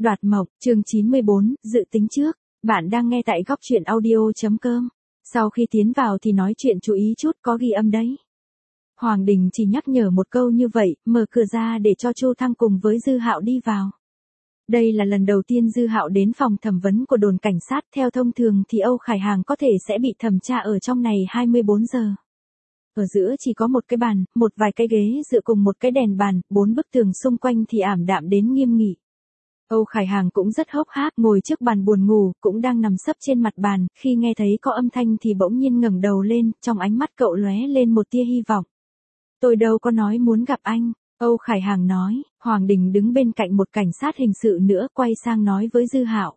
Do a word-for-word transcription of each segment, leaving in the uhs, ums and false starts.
Đoạt mộng, chương chín mươi bốn, dự tính trước. Bạn đang nghe tại góc truyện audio chấm com. Sau khi tiến vào thì nói chuyện chú ý chút, có ghi âm đấy. Hoàng Đình chỉ nhắc nhở một câu như vậy, mở cửa ra để cho Chu Thăng cùng với Dư Hạo đi vào. Đây là lần đầu tiên Dư Hạo đến phòng thẩm vấn của đồn cảnh sát, theo thông thường thì Âu Khải Hàng có thể sẽ bị thẩm tra ở trong này hai mươi bốn giờ. Ở giữa chỉ có một cái bàn, một vài cái ghế dựa cùng một cái đèn bàn, bốn bức tường xung quanh thì ảm đạm đến nghiêm nghị. Âu Khải Hàng cũng rất hốc hác, ngồi trước bàn buồn ngủ, cũng đang nằm sấp trên mặt bàn, khi nghe thấy có âm thanh thì bỗng nhiên ngẩng đầu lên, trong ánh mắt cậu lóe lên một tia hy vọng. Tôi đâu có nói muốn gặp anh, Âu Khải Hàng nói. Hoàng Đình đứng bên cạnh một cảnh sát hình sự nữa, quay sang nói với Dư Hạo.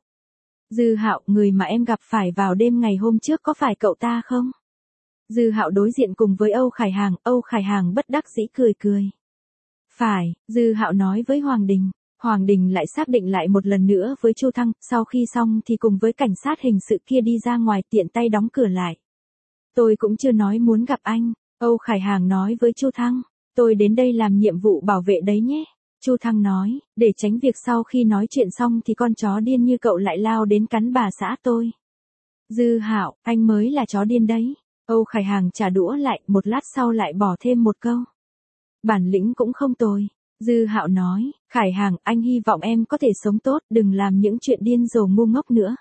Dư Hạo, người mà em gặp phải vào đêm ngày hôm trước có phải cậu ta không? Dư Hạo đối diện cùng với Âu Khải Hàng, Âu Khải Hàng bất đắc dĩ cười cười. Phải, Dư Hạo nói với Hoàng Đình. Hoàng Đình lại xác định lại một lần nữa với Chu Thăng, sau khi xong thì cùng với cảnh sát hình sự kia đi ra ngoài, tiện tay đóng cửa lại. Tôi cũng chưa nói muốn gặp anh, Âu Khải Hàng nói với Chu Thăng. Tôi đến đây làm nhiệm vụ bảo vệ đấy nhé. Chu Thăng nói, để tránh việc sau khi nói chuyện xong thì con chó điên như cậu lại lao đến cắn bà xã tôi. Dư Hạo, anh mới là chó điên đấy. Âu Khải Hàng trả đũa lại, một lát sau lại bỏ thêm một câu. Bản lĩnh cũng không tồi. Dư Hạo nói, Khải Hàng, anh hy vọng em có thể sống tốt, đừng làm những chuyện điên rồ ngu ngốc nữa.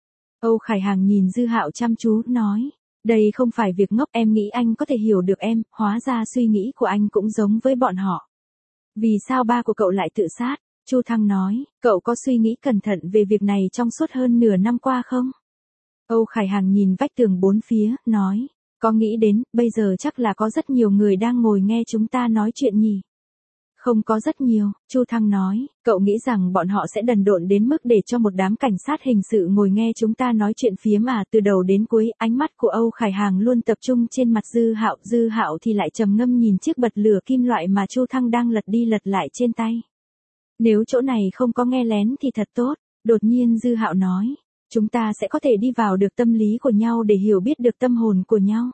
Âu Khải Hàng nhìn Dư Hạo chăm chú, nói, đây không phải việc ngốc, em nghĩ anh có thể hiểu được em, hóa ra suy nghĩ của anh cũng giống với bọn họ. Vì sao ba của cậu lại tự sát? Chu Thăng nói, cậu có suy nghĩ cẩn thận về việc này trong suốt hơn nửa năm qua không? Âu Khải Hàng nhìn vách tường bốn phía, nói, có nghĩ đến, bây giờ chắc là có rất nhiều người đang ngồi nghe chúng ta nói chuyện nhỉ? Không có rất nhiều, Chu Thăng nói, cậu nghĩ rằng bọn họ sẽ đần độn đến mức để cho một đám cảnh sát hình sự ngồi nghe chúng ta nói chuyện phiếm à? Từ đầu đến cuối, ánh mắt của Âu Khải Hàng luôn tập trung trên mặt Dư Hạo, Dư Hạo thì lại trầm ngâm nhìn chiếc bật lửa kim loại mà Chu Thăng đang lật đi lật lại trên tay. Nếu chỗ này không có nghe lén thì thật tốt. Đột nhiên Dư Hạo nói, chúng ta sẽ có thể đi vào được tâm lý của nhau để hiểu biết được tâm hồn của nhau.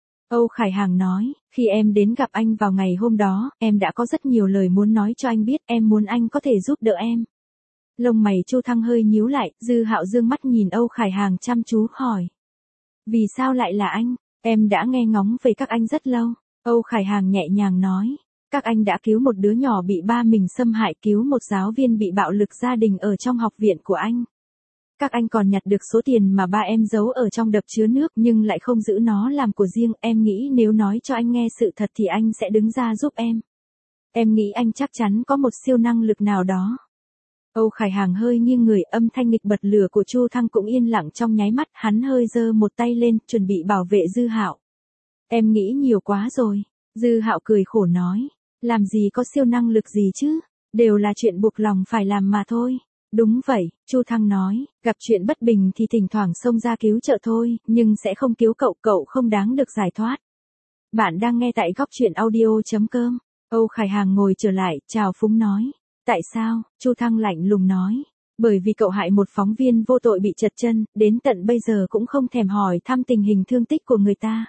Âu Khải Hàng nói, khi em đến gặp anh vào ngày hôm đó, em đã có rất nhiều lời muốn nói cho anh biết, em muốn anh có thể giúp đỡ em. Lông mày Chu Thăng hơi nhíu lại, Dư Hạo dương mắt nhìn Âu Khải Hàng chăm chú hỏi. Vì sao lại là anh? Em đã nghe ngóng về các anh rất lâu. Âu Khải Hàng nhẹ nhàng nói, các anh đã cứu một đứa nhỏ bị ba mình xâm hại, cứu một giáo viên bị bạo lực gia đình ở trong học viện của anh. Các anh còn nhặt được số tiền mà ba em giấu ở trong đập chứa nước nhưng lại không giữ nó làm của riêng. Em nghĩ nếu nói cho anh nghe sự thật thì anh sẽ đứng ra giúp em. Em nghĩ anh chắc chắn có một siêu năng lực nào đó. Âu Khải Hàng hơi nghiêng người, âm thanh nghịch bật lửa của Chu Thăng cũng yên lặng trong nháy mắt, hắn hơi giơ một tay lên, chuẩn bị bảo vệ Dư Hạo. Em nghĩ nhiều quá rồi. Dư Hạo cười khổ nói, làm gì có siêu năng lực gì chứ, đều là chuyện buộc lòng phải làm mà thôi. Đúng vậy, Chu Thăng nói, gặp chuyện bất bình thì thỉnh thoảng xông ra cứu trợ thôi, nhưng sẽ không cứu cậu, cậu không đáng được giải thoát. Bạn đang nghe tại góc truyện audio chấm com. Âu Khải Hàng ngồi trở lại, chào phúng nói. Tại sao? Chu Thăng lạnh lùng nói. Bởi vì cậu hại một phóng viên vô tội bị trật chân, đến tận bây giờ cũng không thèm hỏi thăm tình hình thương tích của người ta.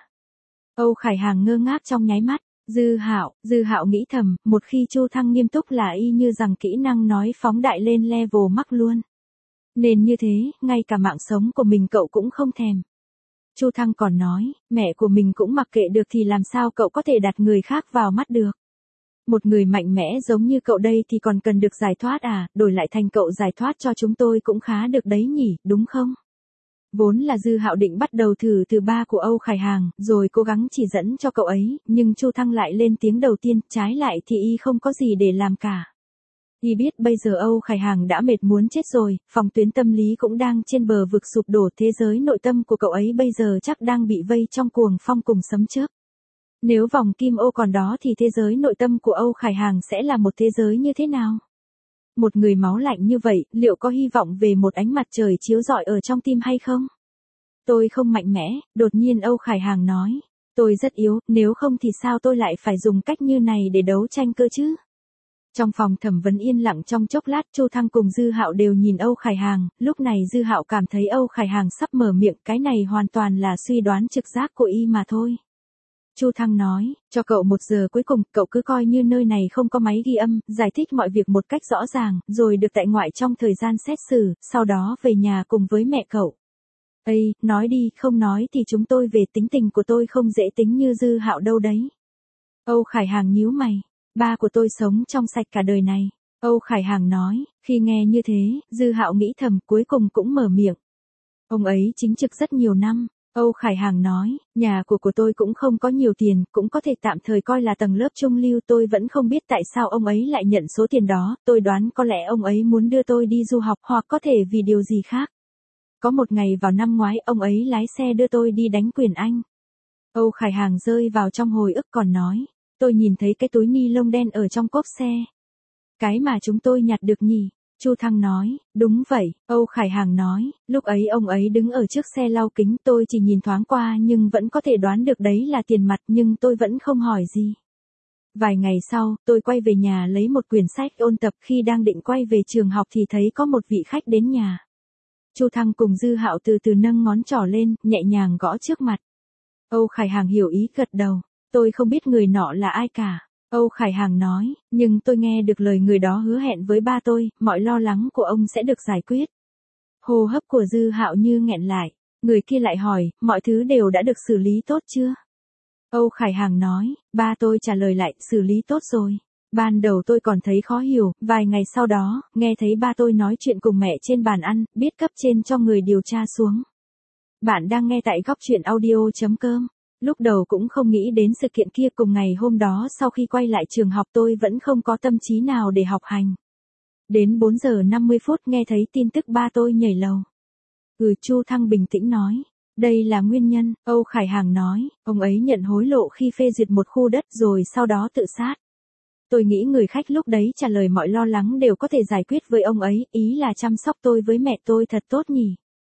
Âu Khải Hàng ngơ ngác trong nháy mắt. Dư Hạo, Dư Hạo nghĩ thầm, một khi Chu Thăng nghiêm túc là y như rằng kỹ năng nói phóng đại lên level mắc luôn. Nên như thế, ngay cả mạng sống của mình cậu cũng không thèm. Chu Thăng còn nói, mẹ của mình cũng mặc kệ được thì làm sao cậu có thể đặt người khác vào mắt được. Một người mạnh mẽ giống như cậu đây thì còn cần được giải thoát à, đổi lại thành cậu giải thoát cho chúng tôi cũng khá được đấy nhỉ, đúng không? Vốn là Dư Hạo định bắt đầu thử từ ba của Âu Khải Hàng, rồi cố gắng chỉ dẫn cho cậu ấy, nhưng Chu Thăng lại lên tiếng đầu tiên, trái lại thì y không có gì để làm cả. Y biết bây giờ Âu Khải Hàng đã mệt muốn chết rồi, phòng tuyến tâm lý cũng đang trên bờ vực sụp đổ, thế giới nội tâm của cậu ấy bây giờ chắc đang bị vây trong cuồng phong cùng sấm chớp. Nếu vòng kim ô còn đó thì thế giới nội tâm của Âu Khải Hàng sẽ là một thế giới như thế nào? Một người máu lạnh như vậy, liệu có hy vọng về một ánh mặt trời chiếu rọi ở trong tim hay không? Tôi không mạnh mẽ, đột nhiên Âu Khải Hàng nói. Tôi rất yếu, nếu không thì sao tôi lại phải dùng cách như này để đấu tranh cơ chứ? Trong phòng thẩm vấn yên lặng trong chốc lát, Chu Thăng cùng Dư Hạo đều nhìn Âu Khải Hàng, lúc này Dư Hạo cảm thấy Âu Khải Hàng sắp mở miệng, cái này hoàn toàn là suy đoán trực giác của y mà thôi. Chu Thăng nói, cho cậu một giờ cuối cùng, cậu cứ coi như nơi này không có máy ghi âm, giải thích mọi việc một cách rõ ràng, rồi được tại ngoại trong thời gian xét xử, sau đó về nhà cùng với mẹ cậu. Ây, nói đi, không nói thì chúng tôi về, tính tình của tôi không dễ tính như Dư Hạo đâu đấy. Âu Khải Hàng nhíu mày, ba của tôi sống trong sạch cả đời này. Âu Khải Hàng nói, khi nghe như thế, Dư Hạo nghĩ thầm, cuối cùng cũng mở miệng. Ông ấy chính trực rất nhiều năm. Âu Khải Hàng nói, nhà của của tôi cũng không có nhiều tiền, cũng có thể tạm thời coi là tầng lớp trung lưu, tôi vẫn không biết tại sao ông ấy lại nhận số tiền đó, tôi đoán có lẽ ông ấy muốn đưa tôi đi du học hoặc có thể vì điều gì khác. Có một ngày vào năm ngoái, ông ấy lái xe đưa tôi đi đánh quyền Anh. Âu Khải Hàng rơi vào trong hồi ức còn nói, tôi nhìn thấy cái túi ni lông đen ở trong cốp xe. Cái mà chúng tôi nhặt được nhỉ? Chu Thăng nói, đúng vậy, Âu Khải Hàng nói, lúc ấy ông ấy đứng ở trước xe lau kính, tôi chỉ nhìn thoáng qua nhưng vẫn có thể đoán được đấy là tiền mặt, nhưng tôi vẫn không hỏi gì. Vài ngày sau, tôi quay về nhà lấy một quyển sách ôn tập, khi đang định quay về trường học thì thấy có một vị khách đến nhà. Chu Thăng cùng Dư Hạo từ từ nâng ngón trỏ lên, nhẹ nhàng gõ trước mặt. Âu Khải Hàng hiểu ý gật đầu, tôi không biết người nọ là ai cả. Âu Khải Hàng nói, nhưng tôi nghe được lời người đó hứa hẹn với ba tôi, mọi lo lắng của ông sẽ được giải quyết. Hô hấp của Dư Hạo như nghẹn lại, người kia lại hỏi, mọi thứ đều đã được xử lý tốt chưa? Âu Khải Hàng nói, ba tôi trả lời lại, xử lý tốt rồi. Ban đầu tôi còn thấy khó hiểu, vài ngày sau đó, nghe thấy ba tôi nói chuyện cùng mẹ trên bàn ăn, biết cấp trên cho người điều tra xuống. Bạn đang nghe tại góc truyện audio chấm com. Lúc đầu cũng không nghĩ đến sự kiện kia, cùng ngày hôm đó sau khi quay lại trường học tôi vẫn không có tâm trí nào để học hành. Đến bốn giờ năm mươi phút nghe thấy tin tức ba tôi nhảy lầu. Ừ, Chu Thăng bình tĩnh nói. Đây là nguyên nhân, Âu Khải Hàng nói, ông ấy nhận hối lộ khi phê duyệt một khu đất rồi sau đó tự sát. Tôi nghĩ người khách lúc đấy trả lời mọi lo lắng đều có thể giải quyết với ông ấy, ý là chăm sóc tôi với mẹ tôi thật tốt nhỉ.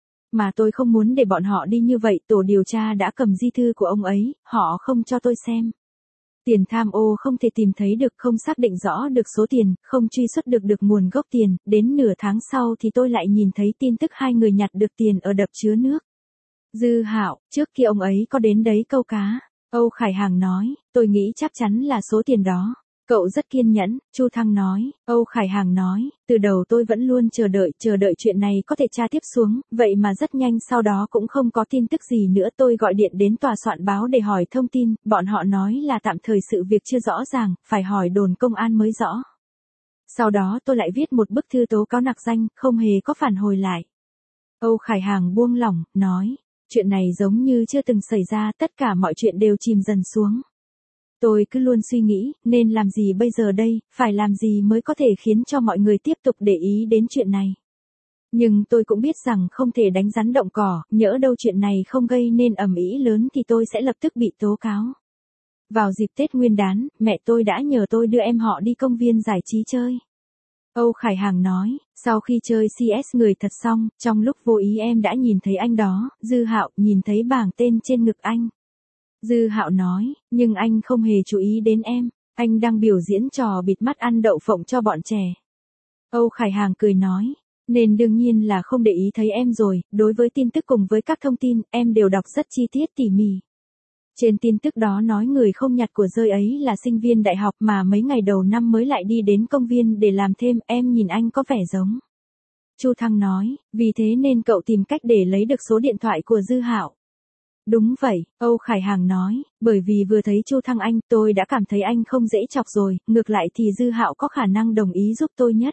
Mà tôi không muốn để bọn họ đi như vậy, tổ điều tra đã cầm di thư của ông ấy, họ không cho tôi xem. Tiền tham ô không thể tìm thấy được, không xác định rõ được số tiền, không truy xuất được được nguồn gốc tiền, đến nửa tháng sau thì tôi lại nhìn thấy tin tức hai người nhặt được tiền ở đập chứa nước. Dư Hạo, trước khi ông ấy có đến đấy câu cá. Âu Khải Hàng nói, tôi nghĩ chắc chắn là số tiền đó. Cậu rất kiên nhẫn, Chu Thăng nói. Âu Khải Hàng nói, từ đầu tôi vẫn luôn chờ đợi, chờ đợi chuyện này có thể tra tiếp xuống, vậy mà rất nhanh sau đó cũng không có tin tức gì nữa. Tôi gọi điện đến tòa soạn báo để hỏi thông tin, bọn họ nói là tạm thời sự việc chưa rõ ràng, phải hỏi đồn công an mới rõ. Sau đó tôi lại viết một bức thư tố cáo nặc danh, không hề có phản hồi lại. Âu Khải Hàng buông lỏng, nói, chuyện này giống như chưa từng xảy ra, tất cả mọi chuyện đều chìm dần xuống. Tôi cứ luôn suy nghĩ, nên làm gì bây giờ đây, phải làm gì mới có thể khiến cho mọi người tiếp tục để ý đến chuyện này. Nhưng tôi cũng biết rằng không thể đánh rắn động cỏ, nhỡ đâu chuyện này không gây nên ầm ĩ lớn thì tôi sẽ lập tức bị tố cáo. Vào dịp Tết Nguyên đán, mẹ tôi đã nhờ tôi đưa em họ đi công viên giải trí chơi. Âu Khải Hàng nói, sau khi chơi xê ét người thật xong, trong lúc vô ý em đã nhìn thấy anh đó, Dư Hạo, nhìn thấy bảng tên trên ngực anh. Dư Hạo nói, nhưng anh không hề chú ý đến em, anh đang biểu diễn trò bịt mắt ăn đậu phộng cho bọn trẻ. Âu Khải Hàng cười nói, nên đương nhiên là không để ý thấy em rồi, đối với tin tức cùng với các thông tin, em đều đọc rất chi tiết tỉ mỉ. Trên tin tức đó nói người không nhặt của rơi ấy là sinh viên đại học mà mấy ngày đầu năm mới lại đi đến công viên để làm thêm, em nhìn anh có vẻ giống. Chu Thăng nói, vì thế nên cậu tìm cách để lấy được số điện thoại của Dư Hạo. Đúng vậy, Âu Khải Hàng nói, bởi vì vừa thấy Chu Thăng anh, tôi đã cảm thấy anh không dễ chọc rồi, ngược lại thì Dư Hạo có khả năng đồng ý giúp tôi nhất.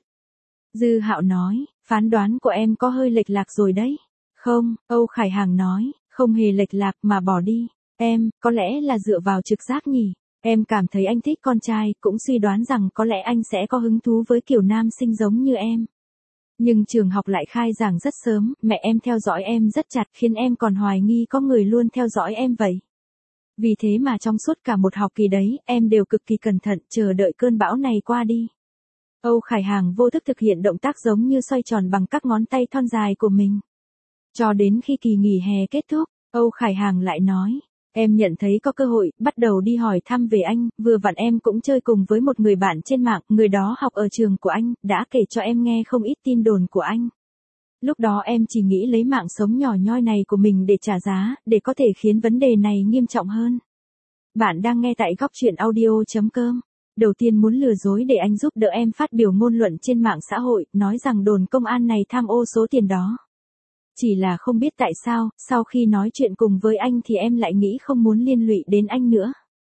Dư Hạo nói, phán đoán của em có hơi lệch lạc rồi đấy. Không, Âu Khải Hàng nói, không hề lệch lạc mà bỏ đi. Em, có lẽ là dựa vào trực giác nhỉ. Em cảm thấy anh thích con trai, cũng suy đoán rằng có lẽ anh sẽ có hứng thú với kiểu nam sinh giống như em. Nhưng trường học lại khai giảng rất sớm, mẹ em theo dõi em rất chặt khiến em còn hoài nghi có người luôn theo dõi em vậy. Vì thế mà trong suốt cả một học kỳ đấy, em đều cực kỳ cẩn thận, chờ đợi cơn bão này qua đi. Âu Khải Hàng vô thức thực hiện động tác giống như xoay tròn bằng các ngón tay thon dài của mình. Cho đến khi kỳ nghỉ hè kết thúc, Âu Khải Hàng lại nói, em nhận thấy có cơ hội, bắt đầu đi hỏi thăm về anh, vừa vặn em cũng chơi cùng với một người bạn trên mạng, người đó học ở trường của anh, đã kể cho em nghe không ít tin đồn của anh. Lúc đó em chỉ nghĩ lấy mạng sống nhỏ nhoi này của mình để trả giá, để có thể khiến vấn đề này nghiêm trọng hơn. Bạn đang nghe tại góc chuyện audio chấm com. Đầu tiên muốn lừa dối để anh giúp đỡ em phát biểu ngôn luận trên mạng xã hội, nói rằng đồn công an này tham ô số tiền đó. Chỉ là không biết tại sao, sau khi nói chuyện cùng với anh thì em lại nghĩ không muốn liên lụy đến anh nữa.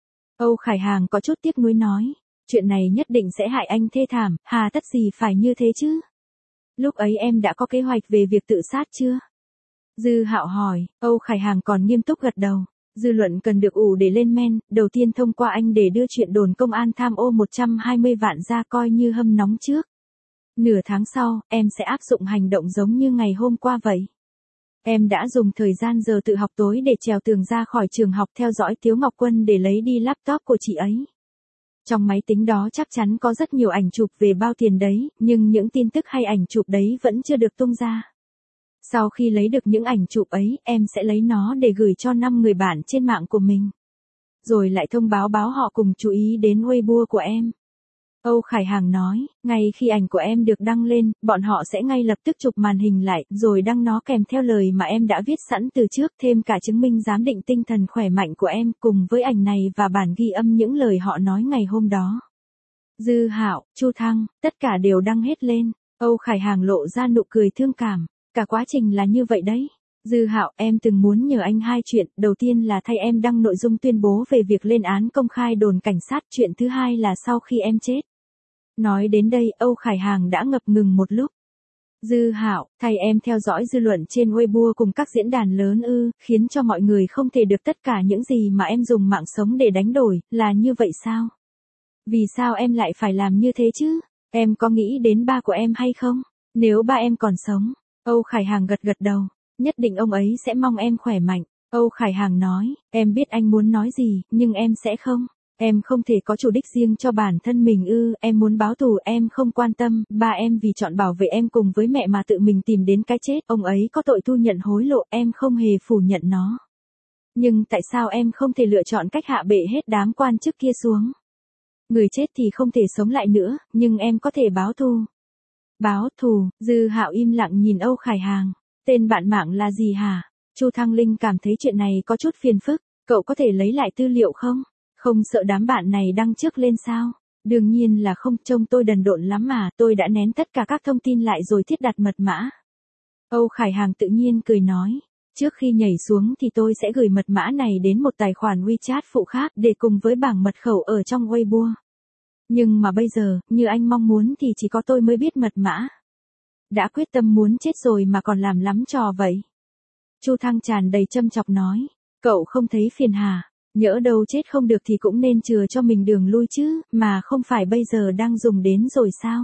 Âu Khải Hàng có chút tiếc nuối nói, chuyện này nhất định sẽ hại anh thê thảm, hà tất gì phải như thế chứ? Lúc ấy em đã có kế hoạch về việc tự sát chưa? Dư Hạo hỏi, Âu Khải Hàng còn nghiêm túc gật đầu. Dư luận cần được ủ để lên men, đầu tiên thông qua anh để đưa chuyện đồn công an tham ô một trăm hai mươi vạn ra coi như hâm nóng trước. Nửa tháng sau, em sẽ áp dụng hành động giống như ngày hôm qua vậy. Em đã dùng thời gian giờ tự học tối để trèo tường ra khỏi trường học theo dõi Tiếu Ngọc Quân để lấy đi laptop của chị ấy. Trong máy tính đó chắc chắn có rất nhiều ảnh chụp về bao tiền đấy, nhưng những tin tức hay ảnh chụp đấy vẫn chưa được tung ra. Sau khi lấy được những ảnh chụp ấy, em sẽ lấy nó để gửi cho năm người bạn trên mạng của mình. Rồi lại thông báo báo họ cùng chú ý đến Weibo của em. Âu Khải Hàng nói, ngay khi ảnh của em được đăng lên, bọn họ sẽ ngay lập tức chụp màn hình lại, rồi đăng nó kèm theo lời mà em đã viết sẵn từ trước, thêm cả chứng minh giám định tinh thần khỏe mạnh của em, cùng với ảnh này và bản ghi âm những lời họ nói ngày hôm đó. Dư Hạo, Chu Thăng, tất cả đều đăng hết lên. Âu Khải Hàng lộ ra nụ cười thương cảm. Cả quá trình là như vậy đấy. Dư Hạo, em từng muốn nhờ anh hai chuyện, đầu tiên là thay em đăng nội dung tuyên bố về việc lên án công khai đồn cảnh sát, chuyện thứ hai là sau khi em chết. Nói đến đây, Âu Khải Hàng đã ngập ngừng một lúc. Dư Hạo, thay em theo dõi dư luận trên Weibo cùng các diễn đàn lớn ư, khiến cho mọi người không thể được tất cả những gì mà em dùng mạng sống để đánh đổi, là như vậy sao? Vì sao em lại phải làm như thế chứ? Em có nghĩ đến ba của em hay không? Nếu ba em còn sống. Âu Khải Hàng gật gật đầu, nhất định ông ấy sẽ mong em khỏe mạnh. Âu Khải Hàng nói, em biết anh muốn nói gì, nhưng em sẽ không. Em không thể có chủ đích riêng cho bản thân mình ư, em muốn báo thù, em không quan tâm, ba em vì chọn bảo vệ em cùng với mẹ mà tự mình tìm đến cái chết, ông ấy có tội thu nhận hối lộ, em không hề phủ nhận nó. Nhưng tại sao em không thể lựa chọn cách hạ bệ hết đám quan chức kia xuống? Người chết thì không thể sống lại nữa, nhưng em có thể báo thù. Báo thù, Dư Hạo im lặng nhìn Âu Khải Hàng. Tên bạn mạng là gì hả? Chu Thăng Linh cảm thấy chuyện này có chút phiền phức, cậu có thể lấy lại tư liệu không? Không sợ đám bạn này đăng trước lên sao? Đương nhiên là không, trông tôi đần độn lắm mà, tôi đã nén tất cả các thông tin lại rồi thiết đặt mật mã. Âu Khải Hàng tự nhiên cười nói, trước khi nhảy xuống thì tôi sẽ gửi mật mã này đến một tài khoản WeChat phụ khác để cùng với bảng mật khẩu ở trong Weibo. Nhưng mà bây giờ, như anh mong muốn thì chỉ có tôi mới biết mật mã. Đã quyết tâm muốn chết rồi mà còn làm lắm trò vậy. Chu Thăng tràn đầy châm chọc nói, cậu không thấy phiền hà, nhỡ đâu chết không được thì cũng nên chừa cho mình đường lui chứ, mà không phải bây giờ đang dùng đến rồi sao?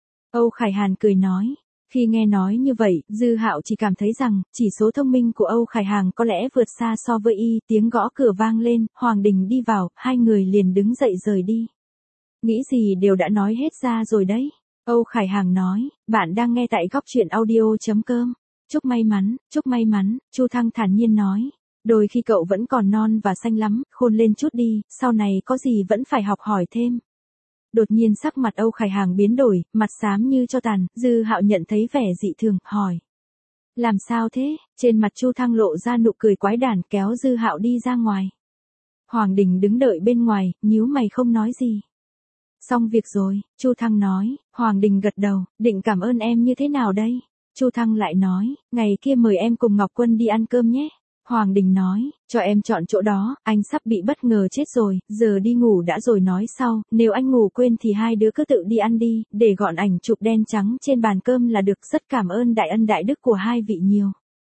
Âu Khải Hàn cười nói, khi nghe nói như vậy, Dư Hạo chỉ cảm thấy rằng, chỉ số thông minh của Âu Khải Hàng có lẽ vượt xa so với y, tiếng gõ cửa vang lên, Hoàng Đình đi vào, hai người liền đứng dậy rời đi. Nghĩ gì đều đã nói hết ra rồi đấy. Âu Khải Hàng nói, bạn đang nghe tại góc chuyện audio chấm com. Chúc may mắn, chúc may mắn, Chu Thăng thản nhiên nói. Đôi khi cậu vẫn còn non và xanh lắm, khôn lên chút đi, sau này có gì vẫn phải học hỏi thêm. Đột nhiên sắc mặt Âu Khải Hàng biến đổi, mặt xám như tro tàn, Dư Hạo nhận thấy vẻ dị thường, hỏi. Làm sao thế? Trên mặt Chu Thăng lộ ra nụ cười quái đản, kéo Dư Hạo đi ra ngoài. Hoàng Đình đứng đợi bên ngoài, nhíu mày không nói gì. Xong việc rồi, Chu Thăng nói. Hoàng Đình gật đầu, định cảm ơn em như thế nào đây? Chu Thăng lại nói, ngày kia mời em cùng Ngọc Quân đi ăn cơm nhé. Hoàng Đình nói, cho em chọn chỗ đó, anh sắp bị bất ngờ chết rồi, giờ đi ngủ đã rồi nói sau, nếu anh ngủ quên thì hai đứa cứ tự đi ăn đi, để gọn ảnh chụp đen trắng trên bàn cơm là được, rất cảm ơn đại ân đại đức của hai vị nhiều.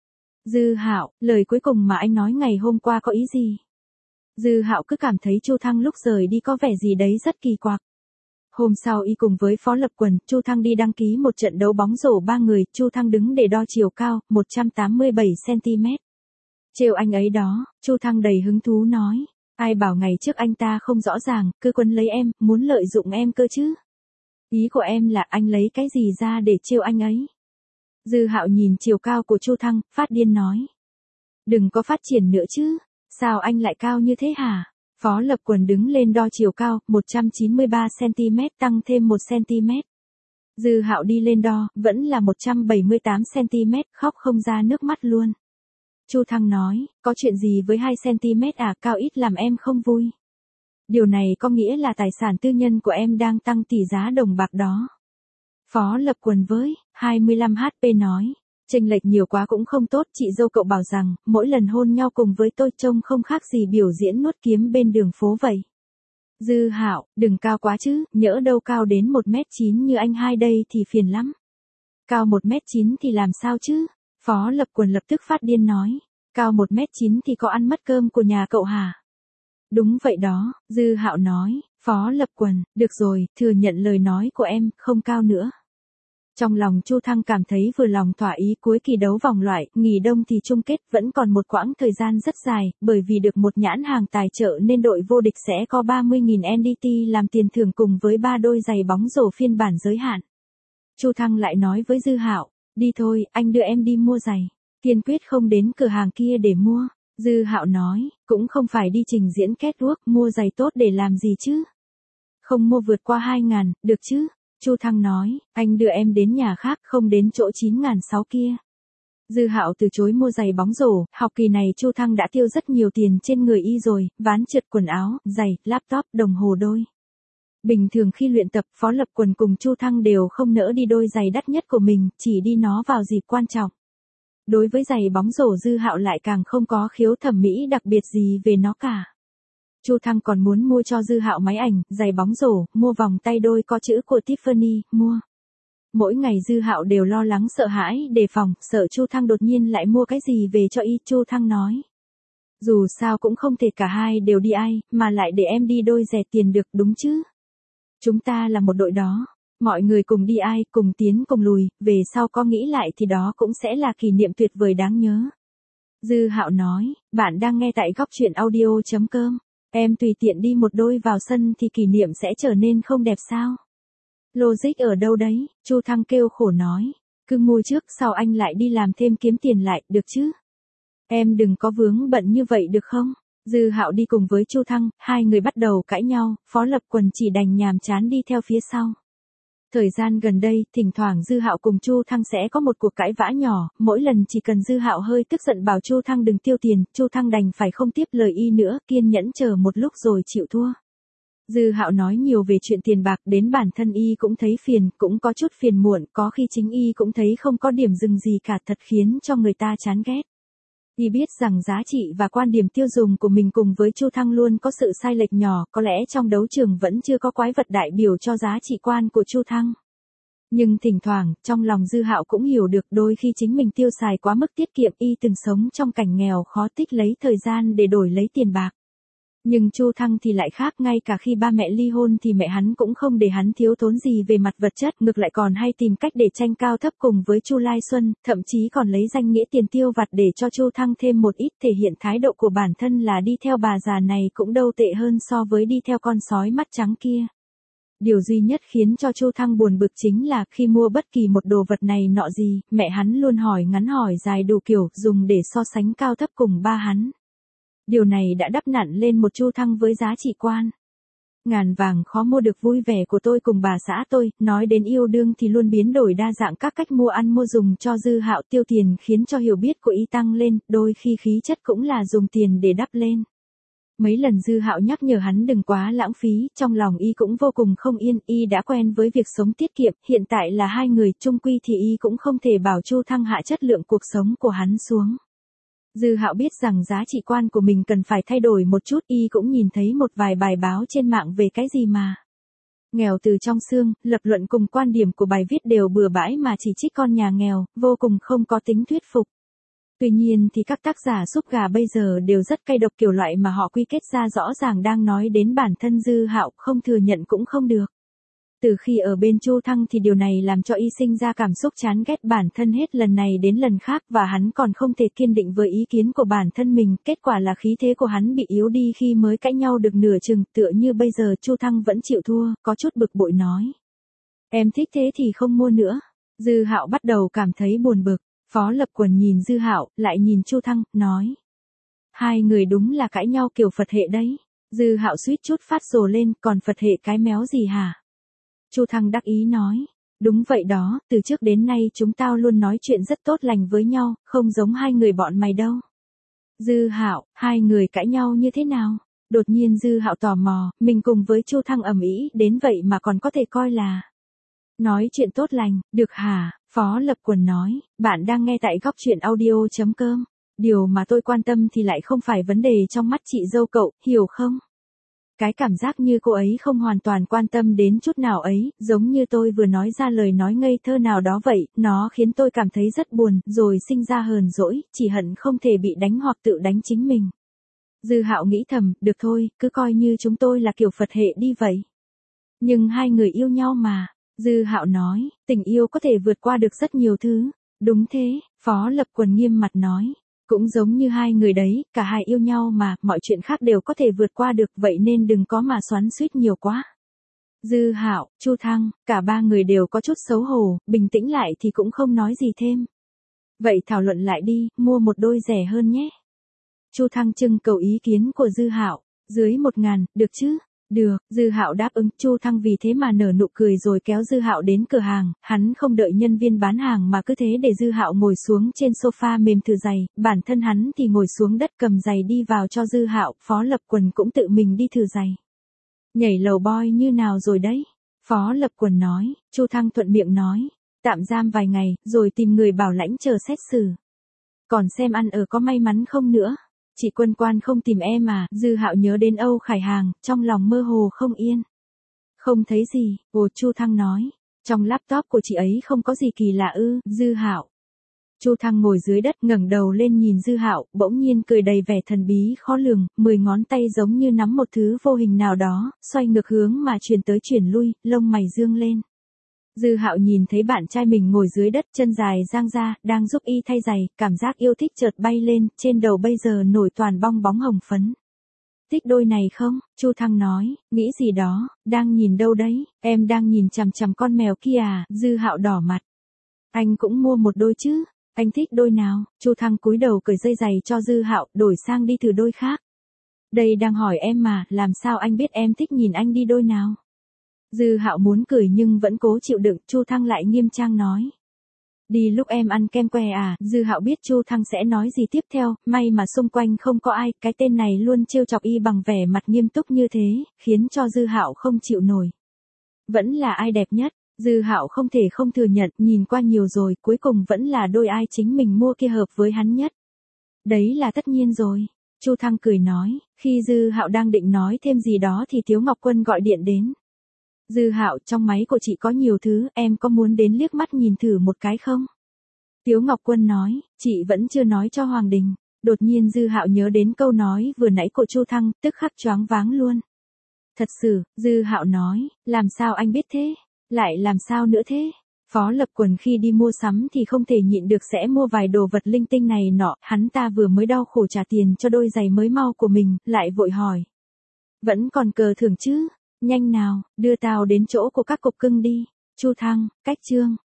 Dư Hạo, lời cuối cùng mà anh nói ngày hôm qua có ý gì? Dư Hạo cứ cảm thấy Chu Thăng lúc rời đi có vẻ gì đấy rất kỳ quặc. Hôm sau y cùng với Phó Lập Quần, Chu Thăng đi đăng ký một trận đấu bóng rổ ba người, Chu Thăng đứng để đo chiều cao, một trăm tám mươi bảy xăng ti mét. Trêu anh ấy đó, Chu Thăng đầy hứng thú nói, ai bảo ngày trước anh ta không rõ ràng, cứ quấn lấy em, muốn lợi dụng em cơ chứ. Ý của em là anh lấy cái gì ra để trêu anh ấy? Dư Hạo nhìn chiều cao của Chu Thăng, phát điên nói. Đừng có phát triển nữa chứ, sao anh lại cao như thế hả? Phó Lập Quần đứng lên đo chiều cao, một trăm chín mươi ba xăng ti mét tăng thêm một xăng ti mét. Dư Hạo đi lên đo, vẫn là một trăm bảy mươi tám xăng ti mét, khóc không ra nước mắt luôn. Chu Thăng nói, có chuyện gì với hai xăng-ti-mét à, cao ít làm em không vui. Điều này có nghĩa là tài sản tư nhân của em đang tăng tỷ giá đồng bạc đó. Phó Lập Quần với hai mươi lăm H P nói, chênh lệch nhiều quá cũng không tốt, chị dâu cậu bảo rằng, mỗi lần hôn nhau cùng với tôi trông không khác gì biểu diễn nuốt kiếm bên đường phố vậy. Dư Hạo, đừng cao quá chứ, nhỡ đâu cao đến một mét chín như anh hai đây thì phiền lắm. Cao một mét chín thì làm sao chứ? Phó Lập Quần lập tức phát điên nói, cao một mét chín thì có ăn mất cơm của nhà cậu hả? Đúng vậy đó, Dư Hạo nói, Phó Lập Quần, được rồi, thừa nhận lời nói của em, không cao nữa. Trong lòng Chu Thăng cảm thấy vừa lòng thỏa ý, cuối kỳ đấu vòng loại, nghỉ đông thì chung kết vẫn còn một quãng thời gian rất dài, bởi vì được một nhãn hàng tài trợ nên đội vô địch sẽ có ba mươi nghìn en đê tê làm tiền thưởng cùng với ba đôi giày bóng rổ phiên bản giới hạn. Chu Thăng lại nói với Dư Hạo, đi thôi, anh đưa em đi mua giày. Kiên quyết không đến cửa hàng kia để mua. Dư Hạo nói, cũng không phải đi trình diễn catwalk, mua giày tốt để làm gì chứ? Không mua vượt qua hai ngàn, được chứ? Chu Thăng nói, anh đưa em đến nhà khác, không đến chỗ chín ngàn sáu kia. Dư Hạo từ chối mua giày bóng rổ, học kỳ này Chu Thăng đã tiêu rất nhiều tiền trên người y rồi, ván trượt, quần áo, giày, laptop, đồng hồ đôi. Bình thường khi luyện tập, Phó Lập Quần cùng Chu Thăng đều không nỡ đi đôi giày đắt nhất của mình, chỉ đi nó vào dịp quan trọng. Đối với giày bóng rổ Dư Hạo lại càng không có khiếu thẩm mỹ đặc biệt gì về nó cả. Chu Thăng còn muốn mua cho Dư Hạo máy ảnh, giày bóng rổ, mua vòng tay đôi có chữ của Tiffany, mua. Mỗi ngày Dư Hạo đều lo lắng sợ hãi, đề phòng, sợ Chu Thăng đột nhiên lại mua cái gì về cho y. Chu Thăng nói, dù sao cũng không thể cả hai đều đi ai, mà lại để em đi đôi rẻ tiền được, đúng chứ? Chúng ta là một đội đó, mọi người cùng đi ai, cùng tiến cùng lùi, về sau có nghĩ lại thì đó cũng sẽ là kỷ niệm tuyệt vời đáng nhớ. Dư Hạo nói, bạn đang nghe tại góc truyện audio chấm com. Em tùy tiện đi một đôi vào sân thì kỷ niệm sẽ trở nên không đẹp sao? Logic ở đâu đấy? Chu Thăng kêu khổ nói, cứ mua trước sau anh lại đi làm thêm kiếm tiền lại, được chứ? Em đừng có vướng bận như vậy được không? Dư Hạo đi cùng với Chu Thăng, hai người bắt đầu cãi nhau, Phó Lập Quần chỉ đành nhàm chán đi theo phía sau. Thời gian gần đây, thỉnh thoảng Dư Hạo cùng Chu Thăng sẽ có một cuộc cãi vã nhỏ, mỗi lần chỉ cần Dư Hạo hơi tức giận bảo Chu Thăng đừng tiêu tiền, Chu Thăng đành phải không tiếp lời y nữa, kiên nhẫn chờ một lúc rồi chịu thua. Dư Hạo nói nhiều về chuyện tiền bạc, đến bản thân y cũng thấy phiền, cũng có chút phiền muộn, có khi chính y cũng thấy không có điểm dừng gì cả, thật khiến cho người ta chán ghét. Y biết rằng giá trị và quan điểm tiêu dùng của mình cùng với Chu Thăng luôn có sự sai lệch nhỏ, có lẽ trong đấu trường vẫn chưa có quái vật đại biểu cho giá trị quan của Chu Thăng. Nhưng thỉnh thoảng, trong lòng Dư Hạo cũng hiểu được đôi khi chính mình tiêu xài quá mức tiết kiệm, y từng sống trong cảnh nghèo khó tích lấy thời gian để đổi lấy tiền bạc. Nhưng Chu Thăng thì lại khác, ngay cả khi ba mẹ ly hôn thì mẹ hắn cũng không để hắn thiếu thốn gì về mặt vật chất, ngược lại còn hay tìm cách để tranh cao thấp cùng với Chu Lai Xuân, thậm chí còn lấy danh nghĩa tiền tiêu vặt để cho Chu Thăng thêm một ít, thể hiện thái độ của bản thân là đi theo bà già này cũng đâu tệ hơn so với đi theo con sói mắt trắng kia. Điều duy nhất khiến cho Chu Thăng buồn bực chính là khi mua bất kỳ một đồ vật này nọ gì, mẹ hắn luôn hỏi ngắn hỏi dài đủ kiểu, dùng để so sánh cao thấp cùng ba hắn. Điều này đã đắp nặn lên một Chu Thăng với giá trị quan. Ngàn vàng khó mua được vui vẻ của tôi cùng bà xã tôi, nói đến yêu đương thì luôn biến đổi đa dạng các cách mua ăn mua dùng cho Dư Hạo tiêu tiền khiến cho hiểu biết của y tăng lên, đôi khi khí chất cũng là dùng tiền để đắp lên. Mấy lần Dư Hạo nhắc nhở hắn đừng quá lãng phí, trong lòng y cũng vô cùng không yên, y đã quen với việc sống tiết kiệm, hiện tại là hai người chung quy thì y cũng không thể bảo Chu Thăng hạ chất lượng cuộc sống của hắn xuống. Dư Hạo biết rằng giá trị quan của mình cần phải thay đổi một chút, y cũng nhìn thấy một vài bài báo trên mạng về cái gì mà nghèo từ trong xương, lập luận cùng quan điểm của bài viết đều bừa bãi mà chỉ trích con nhà nghèo, vô cùng không có tính thuyết phục. Tuy nhiên thì các tác giả súp gà bây giờ đều rất cay độc, kiểu loại mà họ quy kết ra rõ ràng đang nói đến bản thân Dư Hạo, không thừa nhận cũng không được. Từ khi ở bên Chu Thăng thì điều này làm cho y sinh ra cảm xúc chán ghét bản thân hết lần này đến lần khác, và hắn còn không thể kiên định với ý kiến của bản thân mình, kết quả là khí thế của hắn bị yếu đi khi mới cãi nhau được nửa chừng, tựa như bây giờ Chu Thăng vẫn chịu thua, có chút bực bội nói. Em thích thế thì không mua nữa. Dư Hạo bắt đầu cảm thấy buồn bực. Phó Lập Quần nhìn Dư Hạo, lại nhìn Chu Thăng, nói. Hai người đúng là cãi nhau kiểu Phật hệ đấy. Dư Hạo suýt chút phát rồ lên, còn Phật hệ cái méo gì hả? Chu Thăng đắc ý nói. Đúng vậy đó, từ trước đến nay chúng tao luôn nói chuyện rất tốt lành với nhau, không giống hai người bọn mày đâu. Dư Hạo, hai người cãi nhau như thế nào? Đột nhiên Dư Hạo tò mò, mình cùng với Chu Thăng ầm ĩ đến vậy mà còn có thể coi là nói chuyện tốt lành, được hả? Phó Lập Quần nói, bạn đang nghe tại góc truyện audio.com. Điều mà tôi quan tâm thì lại không phải vấn đề trong mắt chị dâu cậu, hiểu không? Cái cảm giác như cô ấy không hoàn toàn quan tâm đến chút nào ấy, giống như tôi vừa nói ra lời nói ngây thơ nào đó vậy, nó khiến tôi cảm thấy rất buồn, rồi sinh ra hờn dỗi, chỉ hận không thể bị đánh hoặc tự đánh chính mình. Dư Hạo nghĩ thầm, được thôi, cứ coi như chúng tôi là kiểu Phật hệ đi vậy. Nhưng hai người yêu nhau mà. Dư Hạo nói, tình yêu có thể vượt qua được rất nhiều thứ. Đúng thế, Phó Lập Quần nghiêm mặt nói. Cũng giống như hai người đấy, cả hai yêu nhau mà, mọi chuyện khác đều có thể vượt qua được, vậy nên đừng có mà xoắn xuýt nhiều quá. Dư Hạo, Chu Thăng, cả ba người đều có chút xấu hổ, bình tĩnh lại thì cũng không nói gì thêm. Vậy thảo luận lại đi, mua một đôi rẻ hơn nhé. Chu Thăng trưng cầu ý kiến của Dư Hạo, dưới một ngàn, được chứ? Được, Dư Hạo đáp ứng. Chu Thăng vì thế mà nở nụ cười rồi kéo Dư Hạo đến cửa hàng, hắn không đợi nhân viên bán hàng mà cứ thế để Dư Hạo ngồi xuống trên sofa mềm thử giày, bản thân hắn thì ngồi xuống đất cầm giày đi vào cho Dư Hạo, Phó Lập Quần cũng tự mình đi thử giày. Nhảy lầu boy như nào rồi đấy? Phó Lập Quần nói, Chu Thăng thuận miệng nói, tạm giam vài ngày, rồi tìm người bảo lãnh chờ xét xử. Còn xem ăn ở có may mắn không nữa. Chị Quân Quan không tìm em à? Dư Hạo nhớ đến Âu Khải Hàng, trong lòng mơ hồ không yên. Không thấy gì, ồ, Chu Thăng nói, trong laptop của chị ấy không có gì kỳ lạ ư? Dư Hạo. Chu Thăng ngồi dưới đất ngẩng đầu lên nhìn Dư Hạo, bỗng nhiên cười đầy vẻ thần bí khó lường, mười ngón tay giống như nắm một thứ vô hình nào đó, xoay ngược hướng mà chuyển tới chuyển lui, lông mày dương lên. Dư Hạo nhìn thấy bạn trai mình ngồi dưới đất, chân dài dang ra, đang giúp y thay giày, cảm giác yêu thích chợt bay lên, trên đầu bây giờ nổi toàn bong bóng hồng phấn. Thích đôi này không? Chu Thăng nói, nghĩ gì đó, đang nhìn đâu đấy, em đang nhìn chằm chằm con mèo kia à? Dư Hạo đỏ mặt. Anh cũng mua một đôi chứ, anh thích đôi nào? Chu Thăng cúi đầu cởi dây giày cho Dư Hạo, đổi sang đi thử đôi khác. Đây đang hỏi em mà, làm sao anh biết em thích nhìn anh đi đôi nào? Dư Hạo muốn cười nhưng vẫn cố chịu đựng, Chu Thăng lại nghiêm trang nói. Đi lúc em ăn kem que à? Dư Hạo biết Chu Thăng sẽ nói gì tiếp theo, may mà xung quanh không có ai, cái tên này luôn trêu chọc y bằng vẻ mặt nghiêm túc như thế, khiến cho Dư Hạo không chịu nổi. Vẫn là ai đẹp nhất? Dư Hạo không thể không thừa nhận, nhìn qua nhiều rồi, cuối cùng vẫn là đôi ai chính mình mua kia hợp với hắn nhất. Đấy là tất nhiên rồi. Chu Thăng cười nói, khi Dư Hạo đang định nói thêm gì đó thì Tiếu Ngọc Quân gọi điện đến. Dư Hạo, trong máy của chị có nhiều thứ, em có muốn đến liếc mắt nhìn thử một cái không? Tiếu Ngọc Quân nói, chị vẫn chưa nói cho Hoàng Đình. Đột nhiên Dư Hạo nhớ đến câu nói vừa nãy của Chu Thăng, tức khắc choáng váng luôn. Thật sự, Dư Hạo nói, làm sao anh biết thế? Lại làm sao nữa thế? Phó Lập Quần khi đi mua sắm thì không thể nhịn được sẽ mua vài đồ vật linh tinh này nọ, hắn ta vừa mới đau khổ trả tiền cho đôi giày mới mau của mình, lại vội hỏi. Vẫn còn cờ thưởng chứ? Nhanh nào, đưa tao đến chỗ của các cục cưng đi. Chu Thăng, cách chương.